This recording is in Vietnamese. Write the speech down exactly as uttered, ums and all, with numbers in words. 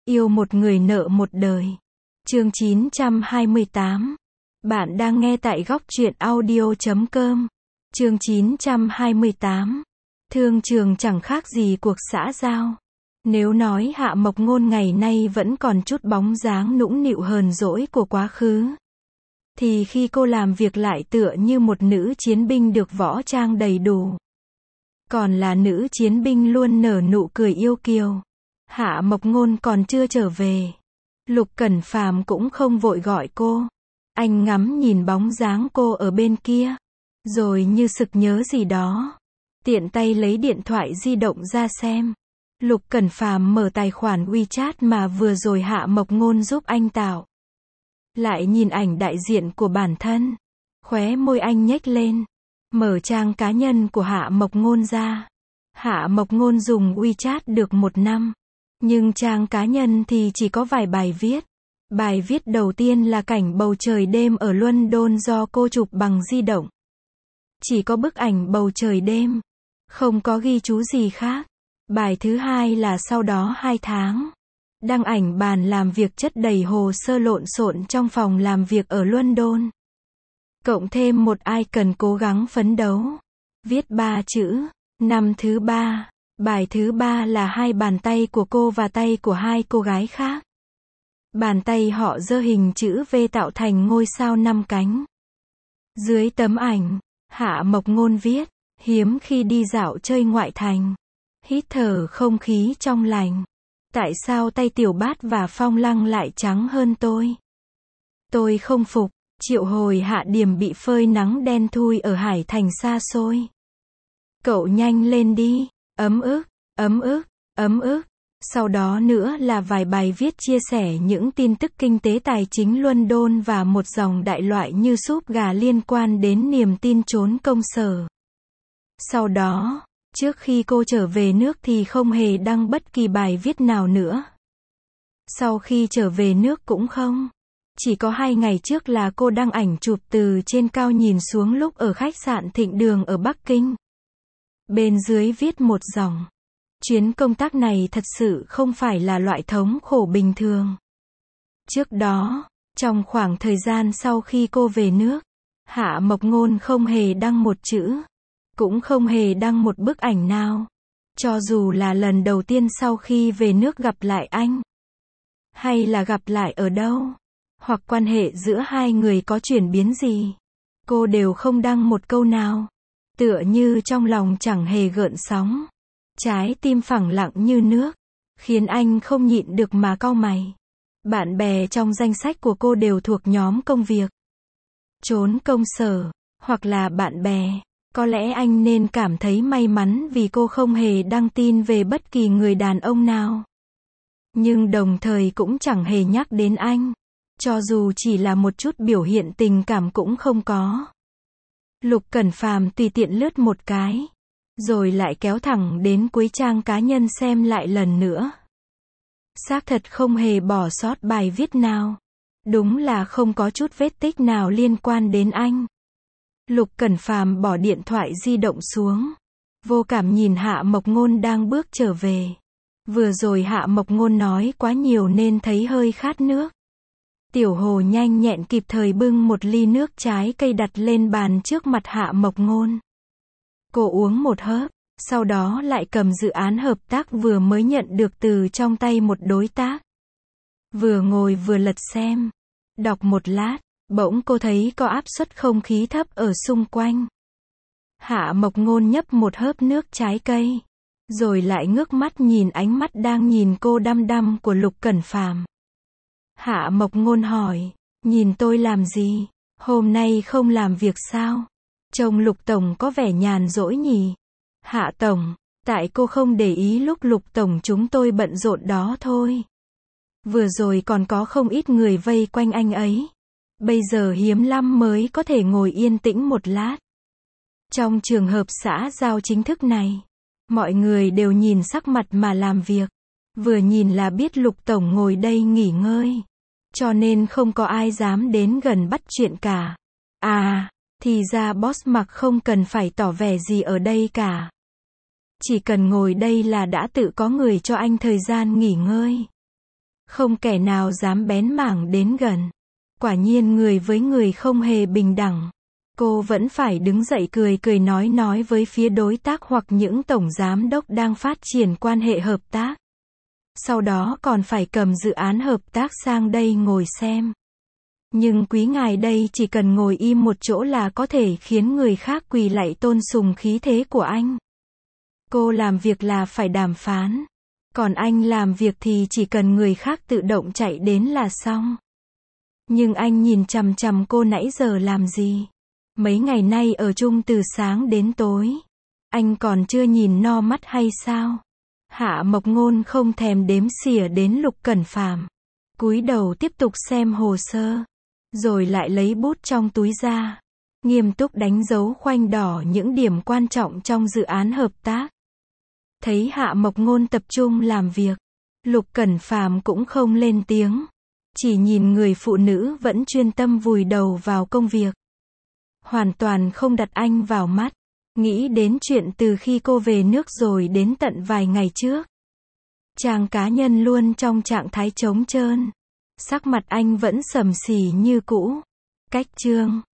Yêu một người nợ một đời. Chương chín trăm hai mươi tám. Bạn đang nghe tại góc truyện audio chấm com. Chương chín trăm hai mươi tám. Thương trường chẳng khác gì cuộc xã giao. Nếu nói Hạ Mộc Ngôn ngày nay vẫn còn chút bóng dáng nũng nịu hờn dỗi của quá khứ, thì khi cô làm việc lại tựa như một nữ chiến binh được võ trang đầy đủ. Còn là nữ chiến binh luôn nở nụ cười yêu kiều. Hạ Mộc Ngôn còn chưa trở về. Lục Cẩn Phàm cũng không vội gọi cô. Anh ngắm nhìn bóng dáng cô ở bên kia, rồi như sực nhớ gì đó, tiện tay lấy điện thoại di động ra xem. Lục Cẩn Phàm mở tài khoản WeChat mà vừa rồi Hạ Mộc Ngôn giúp anh tạo. Lại nhìn ảnh đại diện của bản thân. Khóe môi anh nhếch lên. Mở trang cá nhân của Hạ Mộc Ngôn ra. Hạ Mộc Ngôn dùng WeChat được một năm. Nhưng trang cá nhân thì chỉ có vài bài viết. Bài viết đầu tiên là cảnh bầu trời đêm ở London do cô chụp bằng di động. Chỉ có bức ảnh bầu trời đêm. Không có ghi chú gì khác. Bài thứ hai là sau đó hai tháng. Đăng ảnh bàn làm việc chất đầy hồ sơ lộn xộn trong phòng làm việc ở London. Cộng thêm một icon cố gắng phấn đấu. Viết ba chữ. Năm thứ ba. Bài thứ ba là hai bàn tay của cô và tay của hai cô gái khác. Bàn tay họ giơ hình chữ V tạo thành ngôi sao năm cánh. Dưới tấm ảnh, Hạ Mộc Ngôn viết, hiếm khi đi dạo chơi ngoại thành. Hít thở không khí trong lành. Tại sao tay Tiểu Bát và Phong Lăng lại trắng hơn tôi? Tôi không phục. Triệu Hồi Hạ Điểm bị phơi nắng đen thui ở Hải Thành xa xôi. Cậu nhanh lên đi. Ấm ức, ấm ức, ấm ức. Sau đó nữa là vài bài viết chia sẻ những tin tức kinh tế tài chính London và một dòng đại loại như súp gà liên quan đến niềm tin trốn công sở. Sau đó, trước khi cô trở về nước thì không hề đăng bất kỳ bài viết nào nữa. Sau khi trở về nước cũng không. Chỉ có hai ngày trước là cô đăng ảnh chụp từ trên cao nhìn xuống lúc ở khách sạn Thịnh Đường ở Bắc Kinh. Bên dưới viết một dòng. Chuyến công tác này thật sự không phải là loại thống khổ bình thường. Trước đó, trong khoảng thời gian sau khi cô về nước, Hạ Mộc Ngôn không hề đăng một chữ, cũng không hề đăng một bức ảnh nào. Cho dù là lần đầu tiên sau khi về nước gặp lại anh, hay là gặp lại ở đâu, hoặc quan hệ giữa hai người có chuyển biến gì, cô đều không đăng một câu nào. Tựa như trong lòng chẳng hề gợn sóng. Trái tim phẳng lặng như nước. Khiến anh không nhịn được mà cau mày. Bạn bè trong danh sách của cô đều thuộc nhóm công việc. Trốn công sở. Hoặc là bạn bè. Có lẽ anh nên cảm thấy may mắn vì cô không hề đăng tin về bất kỳ người đàn ông nào. Nhưng đồng thời cũng chẳng hề nhắc đến anh. Cho dù chỉ là một chút biểu hiện tình cảm cũng không có. Lục Cẩn Phàm tùy tiện lướt một cái, rồi lại kéo thẳng đến cuối trang cá nhân xem lại lần nữa. Xác thật không hề bỏ sót bài viết nào. Đúng là không có chút vết tích nào liên quan đến anh. Lục Cẩn Phàm bỏ điện thoại di động xuống. Vô cảm nhìn Hạ Mộc Ngôn đang bước trở về. Vừa rồi Hạ Mộc Ngôn nói quá nhiều nên thấy hơi khát nước. Tiểu Hồ nhanh nhẹn kịp thời bưng một ly nước trái cây đặt lên bàn trước mặt Hạ Mộc Ngôn. Cô uống một hớp, sau đó lại cầm dự án hợp tác vừa mới nhận được từ trong tay một đối tác. Vừa ngồi vừa lật xem. Đọc một lát, bỗng cô thấy có áp suất không khí thấp ở xung quanh. Hạ Mộc Ngôn nhấp một hớp nước trái cây, rồi lại ngước mắt nhìn ánh mắt đang nhìn cô đăm đăm của Lục Cẩn Phàm. Hạ Mộc Ngôn hỏi, nhìn tôi làm gì? Hôm nay không làm việc sao? Trông Lục Tổng có vẻ nhàn rỗi nhỉ? Hạ Tổng, tại cô không để ý lúc Lục Tổng chúng tôi bận rộn đó thôi. Vừa rồi còn có không ít người vây quanh anh ấy. Bây giờ hiếm lắm mới có thể ngồi yên tĩnh một lát. Trong trường hợp xã giao chính thức này, mọi người đều nhìn sắc mặt mà làm việc. Vừa nhìn là biết Lục Tổng ngồi đây nghỉ ngơi. Cho nên không có ai dám đến gần bắt chuyện cả. À, thì ra boss Mặc không cần phải tỏ vẻ gì ở đây cả. Chỉ cần ngồi đây là đã tự có người cho anh thời gian nghỉ ngơi. Không kẻ nào dám bén mảng đến gần. Quả nhiên người với người không hề bình đẳng. Cô vẫn phải đứng dậy cười cười nói nói với phía đối tác hoặc những tổng giám đốc đang phát triển quan hệ hợp tác. Sau đó còn phải cầm dự án hợp tác sang đây ngồi xem. Nhưng quý ngài đây chỉ cần ngồi im một chỗ là có thể khiến người khác quỳ lạy tôn sùng khí thế của anh. Cô làm việc là phải đàm phán. Còn anh làm việc thì chỉ cần người khác tự động chạy đến là xong. Nhưng anh nhìn chằm chằm cô nãy giờ làm gì? Mấy ngày nay ở chung từ sáng đến tối. Anh còn chưa nhìn no mắt hay sao? Hạ Mộc Ngôn không thèm đếm xỉa đến Lục Cẩn Phàm. Cúi đầu tiếp tục xem hồ sơ. Rồi lại lấy bút trong túi ra. Nghiêm túc đánh dấu khoanh đỏ những điểm quan trọng trong dự án hợp tác. Thấy Hạ Mộc Ngôn tập trung làm việc. Lục Cẩn Phàm cũng không lên tiếng. Chỉ nhìn người phụ nữ vẫn chuyên tâm vùi đầu vào công việc. Hoàn toàn không đặt anh vào mắt. Nghĩ đến chuyện từ khi cô về nước rồi đến tận vài ngày trước. Trang cá nhân luôn trong trạng thái trống trơn. Sắc mặt anh vẫn sầm xì như cũ. Cách chương